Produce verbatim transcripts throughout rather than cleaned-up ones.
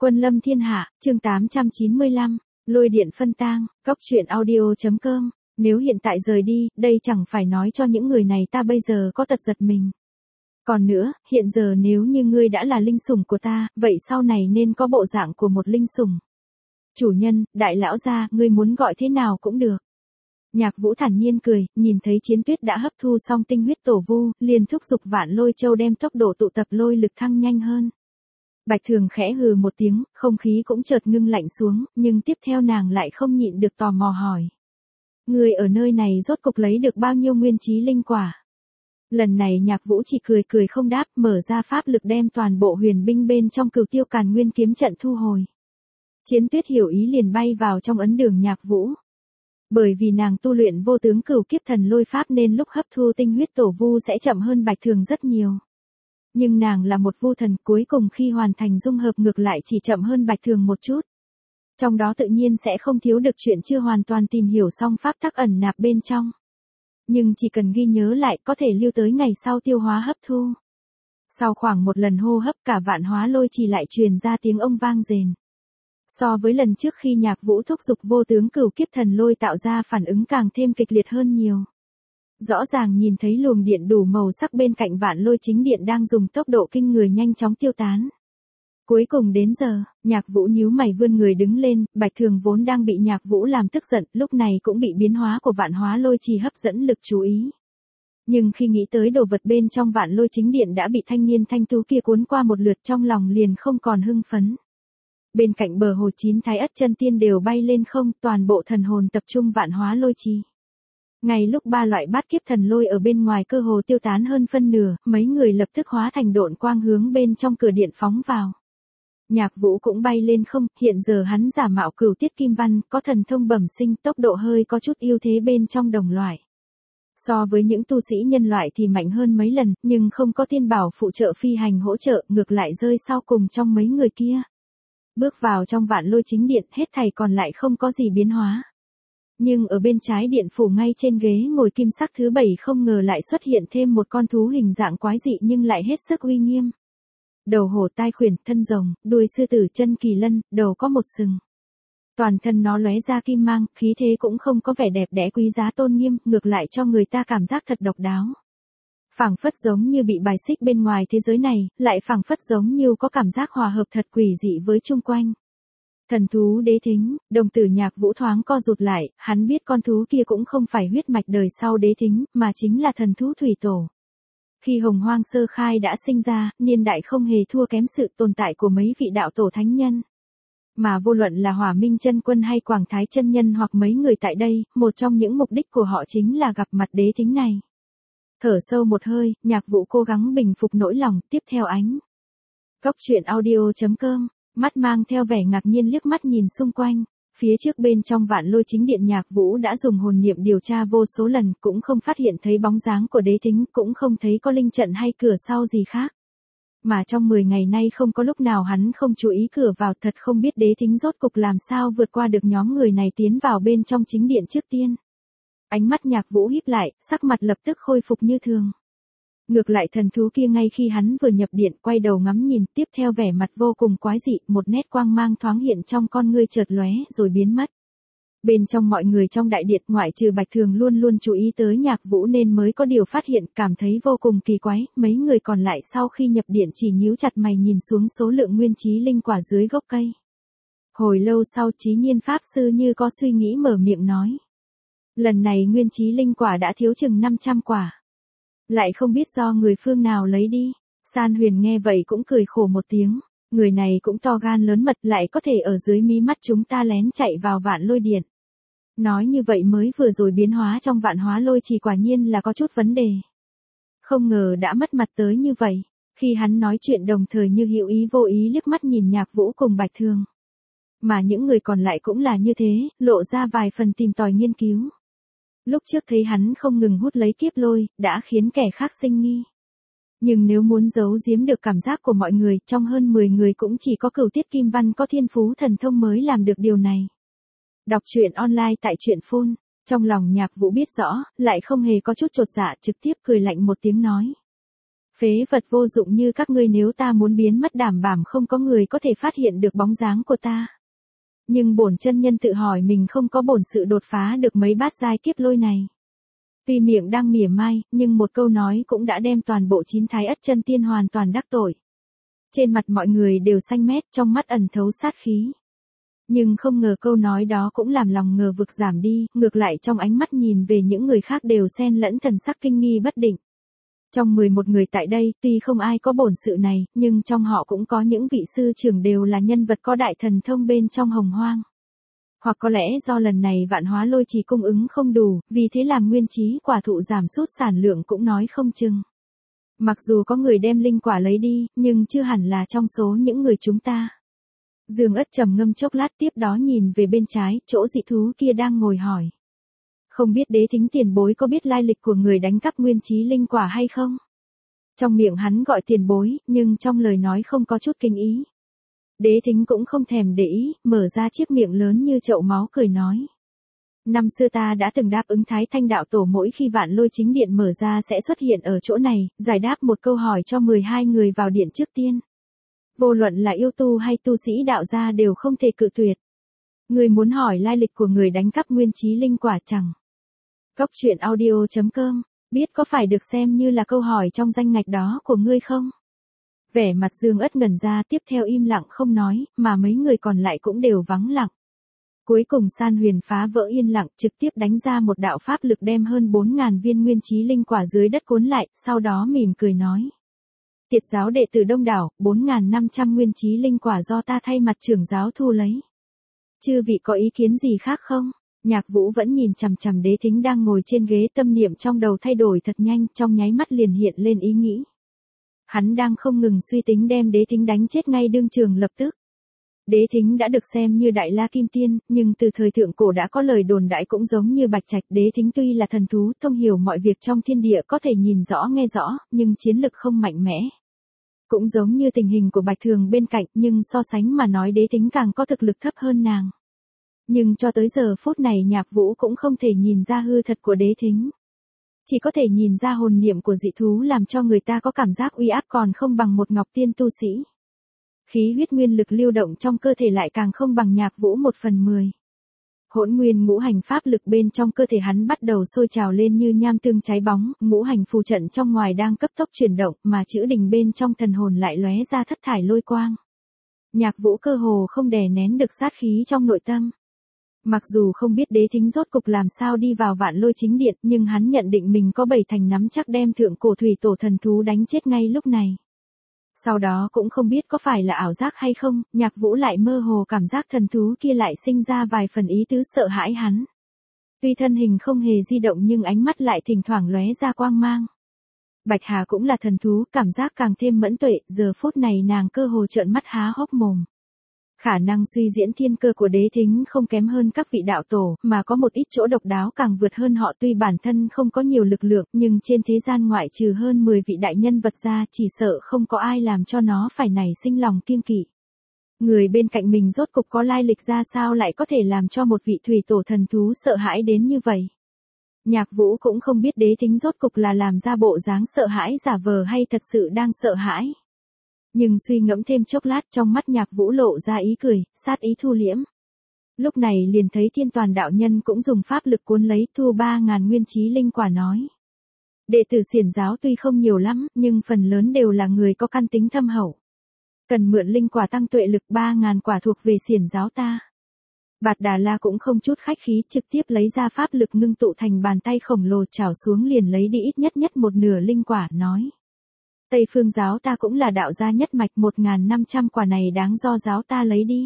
Quân lâm thiên hạ, chương tám trăm chín mươi lăm, lôi điện phân tang, góc truyện audio.com. Nếu hiện tại rời đi, đây chẳng phải nói cho những người này ta bây giờ có tật giật mình. Còn nữa, hiện giờ nếu như ngươi đã là linh sủng của ta, vậy sau này nên có bộ dạng của một linh sủng. Chủ nhân, đại lão gia, ngươi muốn gọi thế nào cũng được. Nhạc Vũ thản nhiên cười, nhìn thấy Chiến Tuyết đã hấp thu xong tinh huyết tổ vu, liền thúc giục Vạn Lôi Châu đem tốc độ tụ tập lôi lực thăng nhanh hơn. Bạch Thường khẽ hừ một tiếng, không khí cũng chợt ngưng lạnh xuống, nhưng tiếp theo nàng lại không nhịn được tò mò hỏi. Người ở nơi này rốt cục lấy được bao nhiêu nguyên chí linh quả? Lần này Nhạc Vũ chỉ cười cười không đáp, mở ra pháp lực đem toàn bộ huyền binh bên trong Cửu Tiêu Càn Nguyên kiếm trận thu hồi. Chiến Tuyết hiểu ý liền bay vào trong ấn đường Nhạc Vũ. Bởi vì nàng tu luyện vô tướng cửu kiếp thần lôi pháp nên lúc hấp thu tinh huyết tổ vu sẽ chậm hơn Bạch Thường rất nhiều. Nhưng nàng là một vu thần, cuối cùng khi hoàn thành dung hợp ngược lại chỉ chậm hơn Bạch Thường một chút. Trong đó tự nhiên sẽ không thiếu được chuyện chưa hoàn toàn tìm hiểu xong pháp tắc ẩn nạp bên trong. Nhưng chỉ cần ghi nhớ lại có thể lưu tới ngày sau tiêu hóa hấp thu. Sau khoảng một lần hô hấp cả vạn hóa lôi chỉ lại truyền ra tiếng ông vang rền. So với lần trước khi Nhạc Vũ thúc giục vô tướng cửu kiếp thần lôi tạo ra phản ứng càng thêm kịch liệt hơn nhiều. Rõ ràng nhìn thấy luồng điện đủ màu sắc bên cạnh vạn lôi chính điện đang dùng tốc độ kinh người nhanh chóng tiêu tán. Cuối cùng đến giờ, Nhạc Vũ nhíu mày vươn người đứng lên, Bạch Thường vốn đang bị Nhạc Vũ làm tức giận, lúc này cũng bị biến hóa của vạn hóa lôi trì hấp dẫn lực chú ý. Nhưng khi nghĩ tới đồ vật bên trong vạn lôi chính điện đã bị thanh niên thanh tú kia cuốn qua một lượt trong lòng liền không còn hưng phấn. Bên cạnh bờ hồ chín thái ất chân tiên đều bay lên không, toàn bộ thần hồn tập trung vạn hóa lôi trì. Ngay lúc ba loại bát kiếp thần lôi ở bên ngoài cơ hồ tiêu tán hơn phân nửa, mấy người lập tức hóa thành độn quang hướng bên trong cửa điện phóng vào. Nhạc Vũ cũng bay lên không, hiện giờ hắn giả mạo Cửu Tiết Kim Văn, có thần thông bẩm sinh, tốc độ hơi có chút ưu thế bên trong đồng loại. So với những tu sĩ nhân loại thì mạnh hơn mấy lần, nhưng không có tiên bảo phụ trợ phi hành hỗ trợ, ngược lại rơi sau cùng trong mấy người kia. Bước vào trong vạn lôi chính điện, hết thảy còn lại không có gì biến hóa. Nhưng ở bên trái điện phủ ngay trên ghế ngồi kim sắc thứ bảy không ngờ lại xuất hiện thêm một con thú hình dạng quái dị nhưng lại hết sức uy nghiêm. Đầu hổ tai khuyển, thân rồng, đuôi sư tử, chân kỳ lân, đầu có một sừng. Toàn thân nó lóe ra kim mang, khí thế cũng không có vẻ đẹp đẽ quý giá tôn nghiêm, ngược lại cho người ta cảm giác thật độc đáo. Phảng phất giống như bị bài xích bên ngoài thế giới này, lại phảng phất giống như có cảm giác hòa hợp thật quỷ dị với chung quanh. Thần thú Đế Thính, đồng tử Nhạc Vũ thoáng co rụt lại, hắn biết con thú kia cũng không phải huyết mạch đời sau Đế Thính, mà chính là thần thú thủy tổ. Khi Hồng Hoang sơ khai đã sinh ra, niên đại không hề thua kém sự tồn tại của mấy vị đạo tổ thánh nhân. Mà vô luận là Hỏa Minh Chân Quân hay Quảng Thái chân nhân hoặc mấy người tại đây, một trong những mục đích của họ chính là gặp mặt Đế Thính này. Thở sâu một hơi, Nhạc Vũ cố gắng bình phục nỗi lòng, tiếp theo ánh. Góc truyện audio.com, mắt mang theo vẻ ngạc nhiên liếc mắt nhìn xung quanh. Phía trước bên trong vạn lôi chính điện Nhạc Vũ đã dùng hồn niệm điều tra vô số lần, cũng không phát hiện thấy bóng dáng của Đế Thính, cũng không thấy có linh trận hay cửa sau gì khác. Mà trong mười ngày nay không có lúc nào hắn không chú ý cửa vào, thật không biết Đế Thính rốt cục làm sao vượt qua được nhóm người này tiến vào bên trong chính điện trước tiên. Ánh mắt Nhạc Vũ híp lại, sắc mặt lập tức khôi phục như thường. Ngược lại thần thú kia ngay khi hắn vừa nhập điện quay đầu ngắm nhìn, tiếp theo vẻ mặt vô cùng quái dị, một nét quang mang thoáng hiện trong con ngươi chợt lóe rồi biến mất. Bên trong mọi người trong đại điện ngoại trừ Bạch Thường luôn luôn chú ý tới Nhạc Vũ nên mới có điều phát hiện, cảm thấy vô cùng kỳ quái, mấy người còn lại sau khi nhập điện chỉ nhíu chặt mày nhìn xuống số lượng nguyên chí linh quả dưới gốc cây. Hồi lâu sau Chí Nhiên Pháp Sư như có suy nghĩ mở miệng nói. Lần này nguyên chí linh quả đã thiếu chừng năm trăm quả. Lại không biết do người phương nào lấy đi. San Huyền nghe vậy cũng cười khổ một tiếng. Người này cũng to gan lớn mật, lại có thể ở dưới mí mắt chúng ta lén chạy vào vạn lôi điện. Nói như vậy mới vừa rồi biến hóa trong vạn hóa lôi chỉ quả nhiên là có chút vấn đề. Không ngờ đã mất mặt tới như vậy. Khi hắn nói chuyện đồng thời như hữu ý vô ý liếc mắt nhìn Nhạc Vũ cùng Bạch Thường. Mà những người còn lại cũng là như thế, lộ ra vài phần tìm tòi nghiên cứu. Lúc trước thấy hắn không ngừng hút lấy kiếp lôi, đã khiến kẻ khác sinh nghi. Nhưng nếu muốn giấu giếm được cảm giác của mọi người, trong hơn mười người cũng chỉ có Cửu Tiết Kim Văn có thiên phú thần thông mới làm được điều này. Đọc truyện online tại truyện phone, trong lòng Nhạc Vũ biết rõ, lại không hề có chút chột dạ, trực tiếp cười lạnh một tiếng nói. Phế vật vô dụng như các ngươi, nếu ta muốn biến mất đảm bảo không có người có thể phát hiện được bóng dáng của ta. Nhưng bổn chân nhân tự hỏi mình không có bổn sự đột phá được mấy bát giai kiếp lôi này. Tuy miệng đang mỉa mai, nhưng một câu nói cũng đã đem toàn bộ chín thái ất chân tiên hoàn toàn đắc tội. Trên mặt mọi người đều xanh mét, trong mắt ẩn thấu sát khí. Nhưng không ngờ câu nói đó cũng làm lòng ngờ vực giảm đi, ngược lại trong ánh mắt nhìn về những người khác đều xen lẫn thần sắc kinh nghi bất định. Trong mười một người tại đây, tuy không ai có bổn sự này, nhưng trong họ cũng có những vị sư trưởng đều là nhân vật có đại thần thông bên trong hồng hoang. Hoặc có lẽ do lần này vạn hóa lôi trì cung ứng không đủ, vì thế làm nguyên chí quả thụ giảm sút sản lượng cũng nói không chừng. Mặc dù có người đem linh quả lấy đi, nhưng chưa hẳn là trong số những người chúng ta. Dương Ất trầm ngâm chốc lát, tiếp đó nhìn về bên trái, chỗ dị thú kia đang ngồi hỏi. Không biết Đế Thính tiền bối có biết lai lịch của người đánh cắp nguyên chí linh quả hay không? Trong miệng hắn gọi tiền bối, nhưng trong lời nói không có chút kinh ý. Đế Thính cũng không thèm để ý, mở ra chiếc miệng lớn như chậu máu cười nói. Năm xưa ta đã từng đáp ứng Thái Thanh đạo tổ mỗi khi vạn lôi chính điện mở ra sẽ xuất hiện ở chỗ này, giải đáp một câu hỏi cho mười hai người vào điện trước tiên. Vô luận là yêu tu hay tu sĩ đạo gia đều không thể cự tuyệt. Người muốn hỏi lai lịch của người đánh cắp nguyên chí linh quả chẳng? Cốc truyện audio chấm com, biết có phải được xem như là câu hỏi trong danh ngạch đó của ngươi không? Vẻ mặt Dương Ất ngẩn ra, tiếp theo im lặng không nói, mà mấy người còn lại cũng đều vắng lặng. Cuối cùng San Huyền phá vỡ yên lặng, trực tiếp đánh ra một đạo pháp lực đem hơn bốn ngàn viên nguyên chí linh quả dưới đất cuốn lại, sau đó mỉm cười nói. Tiệt giáo đệ tử đông đảo, bốn nghìn năm trăm nguyên chí linh quả do ta thay mặt trưởng giáo thu lấy. Chư vị có ý kiến gì khác không? Nhạc Vũ vẫn nhìn chằm chằm Đế Thính đang ngồi trên ghế, tâm niệm trong đầu thay đổi thật nhanh, trong nháy mắt liền hiện lên ý nghĩ. Hắn đang không ngừng suy tính đem Đế Thính đánh chết ngay đương trường lập tức. Đế Thính đã được xem như đại la kim tiên, nhưng từ thời thượng cổ đã có lời đồn đại cũng giống như Bạch Trạch. Đế Thính tuy là thần thú, thông hiểu mọi việc trong thiên địa, có thể nhìn rõ nghe rõ, nhưng chiến lực không mạnh mẽ. Cũng giống như tình hình của Bạch Thường bên cạnh, nhưng so sánh mà nói Đế Thính càng có thực lực thấp hơn nàng. Nhưng cho tới giờ phút này Nhạc Vũ cũng không thể nhìn ra hư thật của Đế Thính. Chỉ có thể nhìn ra hồn niệm của dị thú làm cho người ta có cảm giác uy áp còn không bằng một ngọc tiên tu sĩ. Khí huyết nguyên lực lưu động trong cơ thể lại càng không bằng Nhạc Vũ một phần mười. Hỗn nguyên ngũ hành pháp lực bên trong cơ thể hắn bắt đầu sôi trào lên như nham tương cháy bóng, ngũ hành phù trận trong ngoài đang cấp tốc chuyển động, mà chữ đình bên trong thần hồn lại lóe ra thất thải lôi quang. Nhạc Vũ cơ hồ không đè nén được sát khí trong nội tâm. Mặc dù không biết Đế Thính rốt cục làm sao đi vào vạn lôi chính điện, nhưng hắn nhận định mình có bảy thành nắm chắc đem thượng cổ thủy tổ thần thú đánh chết ngay lúc này. Sau đó cũng không biết có phải là ảo giác hay không, Nhạc Vũ lại mơ hồ cảm giác thần thú kia lại sinh ra vài phần ý tứ sợ hãi hắn. Tuy thân hình không hề di động nhưng ánh mắt lại thỉnh thoảng lóe ra quang mang. Bạch Hà cũng là thần thú, cảm giác càng thêm mẫn tuệ, giờ phút này nàng cơ hồ trợn mắt há hốc mồm. Khả năng suy diễn thiên cơ của Đế Thính không kém hơn các vị đạo tổ, mà có một ít chỗ độc đáo càng vượt hơn họ. Tuy bản thân không có nhiều lực lượng, nhưng trên thế gian ngoại trừ hơn mười vị đại nhân vật ra, chỉ sợ không có ai làm cho nó phải nảy sinh lòng kiêng kỵ. Người bên cạnh mình rốt cục có lai lịch ra sao lại có thể làm cho một vị thủy tổ thần thú sợ hãi đến như vậy. Nhạc Vũ cũng không biết Đế Thính rốt cục là làm ra bộ dáng sợ hãi giả vờ hay thật sự đang sợ hãi. Nhưng suy ngẫm thêm chốc lát, trong mắt Nhạc Vũ lộ ra ý cười, sát ý thu liễm. Lúc này liền thấy Thiên Toàn đạo nhân cũng dùng pháp lực cuốn lấy thu ba ngàn nguyên chí linh quả nói. Đệ tử Xiển giáo tuy không nhiều lắm, nhưng phần lớn đều là người có căn tính thâm hậu. Cần mượn linh quả tăng tuệ lực, ba ngàn quả thuộc về Xiển giáo ta. Bạt Đà La cũng không chút khách khí, trực tiếp lấy ra pháp lực ngưng tụ thành bàn tay khổng lồ chảo xuống liền lấy đi ít nhất nhất một nửa linh quả, nói. Tây Phương giáo ta cũng là đạo gia nhất mạch, một nghìn năm trăm quả này đáng do giáo ta lấy đi.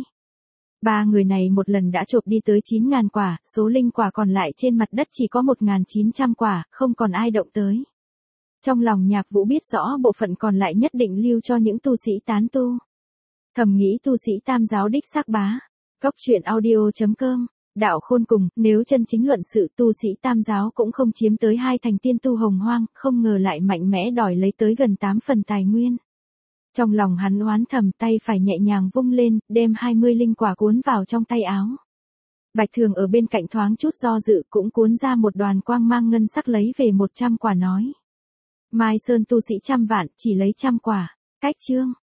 Ba người này một lần đã chộp đi tới chín nghìn quả, số linh quả còn lại trên mặt đất chỉ có một nghìn chín trăm quả, không còn ai động tới. Trong lòng Nhạc Vũ biết rõ bộ phận còn lại nhất định lưu cho những tu sĩ tán tu. Thầm nghĩ tu sĩ tam giáo đích xác bá. Cốc truyện audio chấm com, đạo khôn cùng, nếu chân chính luận sự tu sĩ tam giáo cũng không chiếm tới hai thành tiên tu hồng hoang, không ngờ lại mạnh mẽ đòi lấy tới gần tám phần tài nguyên. Trong lòng hắn oán thầm, tay phải nhẹ nhàng vung lên, đem hai mươi linh quả cuốn vào trong tay áo. Bạch Thường ở bên cạnh thoáng chút do dự cũng cuốn ra một đoàn quang mang ngân sắc lấy về một trăm quả nói. Mai Sơn tu sĩ trăm vạn, chỉ lấy trăm quả. Cách chương.